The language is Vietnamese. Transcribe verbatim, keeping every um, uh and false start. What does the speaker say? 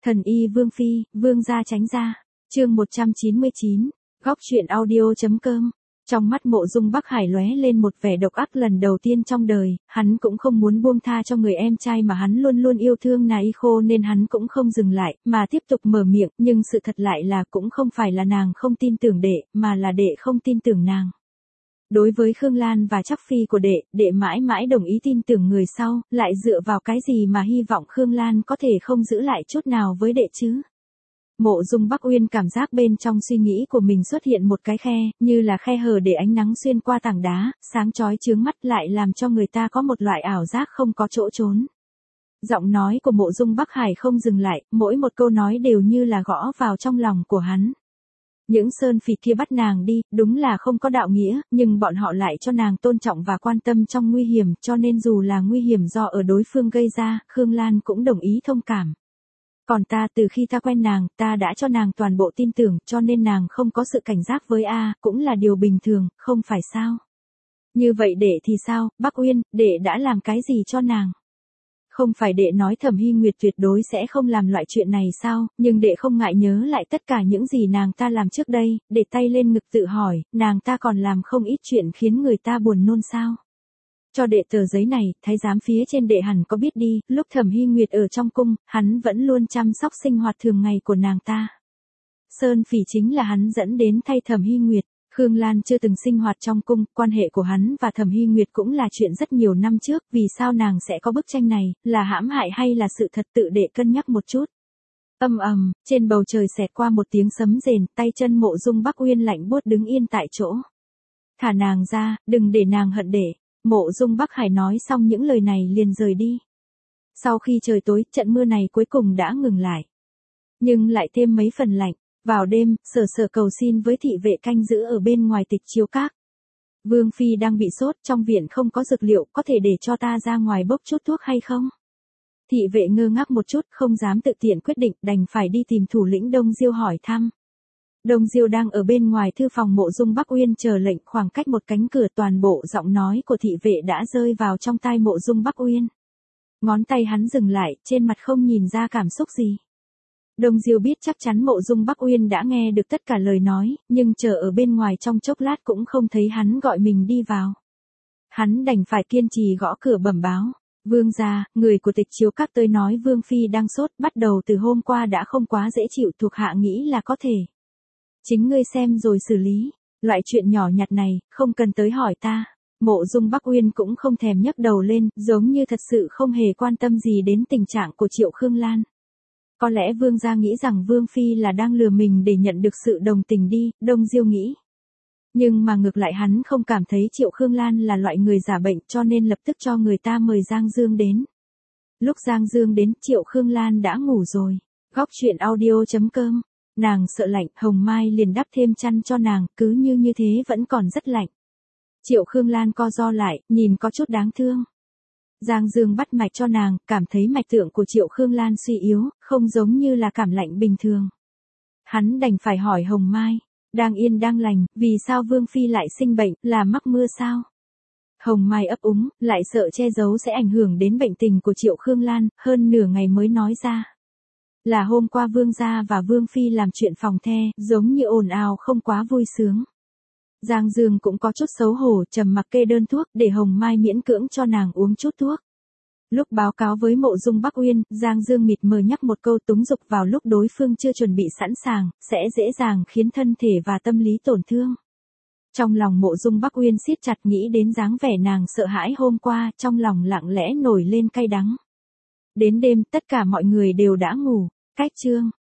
Thần y Vương Phi, Vương gia tránh ra. Chương một trăm chín mươi chín, góc truyện audio.com. Trong mắt Mộ Dung Bắc Hải lóe lên một vẻ độc ác lần đầu tiên trong đời, hắn cũng không muốn buông tha cho người em trai mà hắn luôn luôn yêu thương Naiko nên hắn cũng không dừng lại, mà tiếp tục mở miệng, nhưng sự thật lại là cũng không phải là nàng không tin tưởng đệ, mà là đệ không tin tưởng nàng. Đối với Khương Lan và Trác Phi của đệ, đệ mãi mãi đồng ý tin tưởng người sau, lại dựa vào cái gì mà hy vọng Khương Lan có thể không giữ lại chút nào với đệ chứ? Mộ Dung Bắc Uyên cảm giác bên trong suy nghĩ của mình xuất hiện một cái khe, như là khe hở để ánh nắng xuyên qua tảng đá, sáng chói chướng mắt lại làm cho người ta có một loại ảo giác không có chỗ trốn. Giọng nói của Mộ Dung Bắc Hải không dừng lại, mỗi một câu nói đều như là gõ vào trong lòng của hắn. Những sơn phỉ kia bắt nàng đi, đúng là không có đạo nghĩa, nhưng bọn họ lại cho nàng tôn trọng và quan tâm trong nguy hiểm, cho nên dù là nguy hiểm do ở đối phương gây ra, Khương Lan cũng đồng ý thông cảm. Còn ta từ khi ta quen nàng, ta đã cho nàng toàn bộ tin tưởng, cho nên nàng không có sự cảnh giác với A, cũng là điều bình thường, không phải sao? Như vậy đệ thì sao, Bắc Uyên, đệ đã làm cái gì cho nàng? Không phải đệ nói Thẩm Hy Nguyệt tuyệt đối sẽ không làm loại chuyện này sao, nhưng đệ không ngại nhớ lại tất cả những gì nàng ta làm trước đây, để tay lên ngực tự hỏi, nàng ta còn làm không ít chuyện khiến người ta buồn nôn sao? Cho đệ tờ giấy này, thái giám phía trên đệ hẳn có biết đi, lúc Thẩm Hy Nguyệt ở trong cung, hắn vẫn luôn chăm sóc sinh hoạt thường ngày của nàng ta. Sơn phỉ chính là hắn dẫn đến thay Thẩm Hy Nguyệt. Khương Lan chưa từng sinh hoạt trong cung, quan hệ của hắn và Thẩm Hy Nguyệt cũng là chuyện rất nhiều năm trước, vì sao nàng sẽ có bức tranh này, là hãm hại hay là sự thật tự đệ cân nhắc một chút. Âm ầm, trên bầu trời xẹt qua một tiếng sấm rền, tay chân Mộ Dung Bắc Uyên lạnh buốt đứng yên tại chỗ. Thả nàng ra, đừng để nàng hận đệ. Mộ Dung Bắc Hải nói xong những lời này liền rời đi. Sau khi trời tối, trận mưa này cuối cùng đã ngừng lại. Nhưng lại thêm mấy phần lạnh. Vào đêm, Sở Sở cầu xin với thị vệ canh giữ ở bên ngoài Tịch Chiếu Các. Vương Phi đang bị sốt, trong viện không có dược liệu, có thể để cho ta ra ngoài bốc chút thuốc hay không? Thị vệ ngơ ngác một chút, không dám tự tiện quyết định, đành phải đi tìm thủ lĩnh Đông Diêu hỏi thăm. Đông Diêu đang ở bên ngoài thư phòng Mộ Dung Bắc Uyên chờ lệnh, khoảng cách một cánh cửa, toàn bộ giọng nói của thị vệ đã rơi vào trong tai Mộ Dung Bắc Uyên. Ngón tay hắn dừng lại, trên mặt không nhìn ra cảm xúc gì. Đông Diêu biết chắc chắn Mộ Dung Bắc Uyên đã nghe được tất cả lời nói, nhưng chờ ở bên ngoài trong chốc lát cũng không thấy hắn gọi mình đi vào. Hắn đành phải kiên trì gõ cửa bẩm báo. Vương gia, người của Tịch Chiếu Các tới nói Vương Phi đang sốt, bắt đầu từ hôm qua đã không quá dễ chịu, thuộc hạ nghĩ là có thể. Chính ngươi xem rồi xử lý, loại chuyện nhỏ nhặt này, không cần tới hỏi ta. Mộ Dung Bắc Uyên cũng không thèm nhấc đầu lên, giống như thật sự không hề quan tâm gì đến tình trạng của Triệu Khương Lan. Có lẽ Vương gia nghĩ rằng Vương Phi là đang lừa mình để nhận được sự đồng tình đi, Đông Diêu nghĩ. Nhưng mà ngược lại hắn không cảm thấy Triệu Khương Lan là loại người giả bệnh, cho nên lập tức cho người ta mời Giang Dương đến. Lúc Giang Dương đến, Triệu Khương Lan đã ngủ rồi. Góc truyện audio.com. Nàng sợ lạnh, Hồng Mai liền đắp thêm chăn cho nàng, cứ như như thế vẫn còn rất lạnh. Triệu Khương Lan co ro lại, nhìn có chút đáng thương. Giang Dương bắt mạch cho nàng, cảm thấy mạch tượng của Triệu Khương Lan suy yếu, không giống như là cảm lạnh bình thường. Hắn đành phải hỏi Hồng Mai, đang yên đang lành, vì sao Vương Phi lại sinh bệnh, là mắc mưa sao? Hồng Mai ấp úng, lại sợ che giấu sẽ ảnh hưởng đến bệnh tình của Triệu Khương Lan, hơn nửa ngày mới nói ra. Là hôm qua Vương gia và Vương Phi làm chuyện phòng the, giống như ồn ào không quá vui sướng. Giang Dương cũng có chút xấu hổ, trầm mặc kê đơn thuốc, để Hồng Mai miễn cưỡng cho nàng uống chút thuốc. Lúc báo cáo với Mộ Dung Bắc Uyên, Giang Dương mịt mờ nhắc một câu túng dục vào lúc đối phương chưa chuẩn bị sẵn sàng, sẽ dễ dàng khiến thân thể và tâm lý tổn thương. Trong lòng Mộ Dung Bắc Uyên siết chặt nghĩ đến dáng vẻ nàng sợ hãi hôm qua, trong lòng lặng lẽ nổi lên cay đắng. Đến đêm, tất cả mọi người đều đã ngủ, cách chương.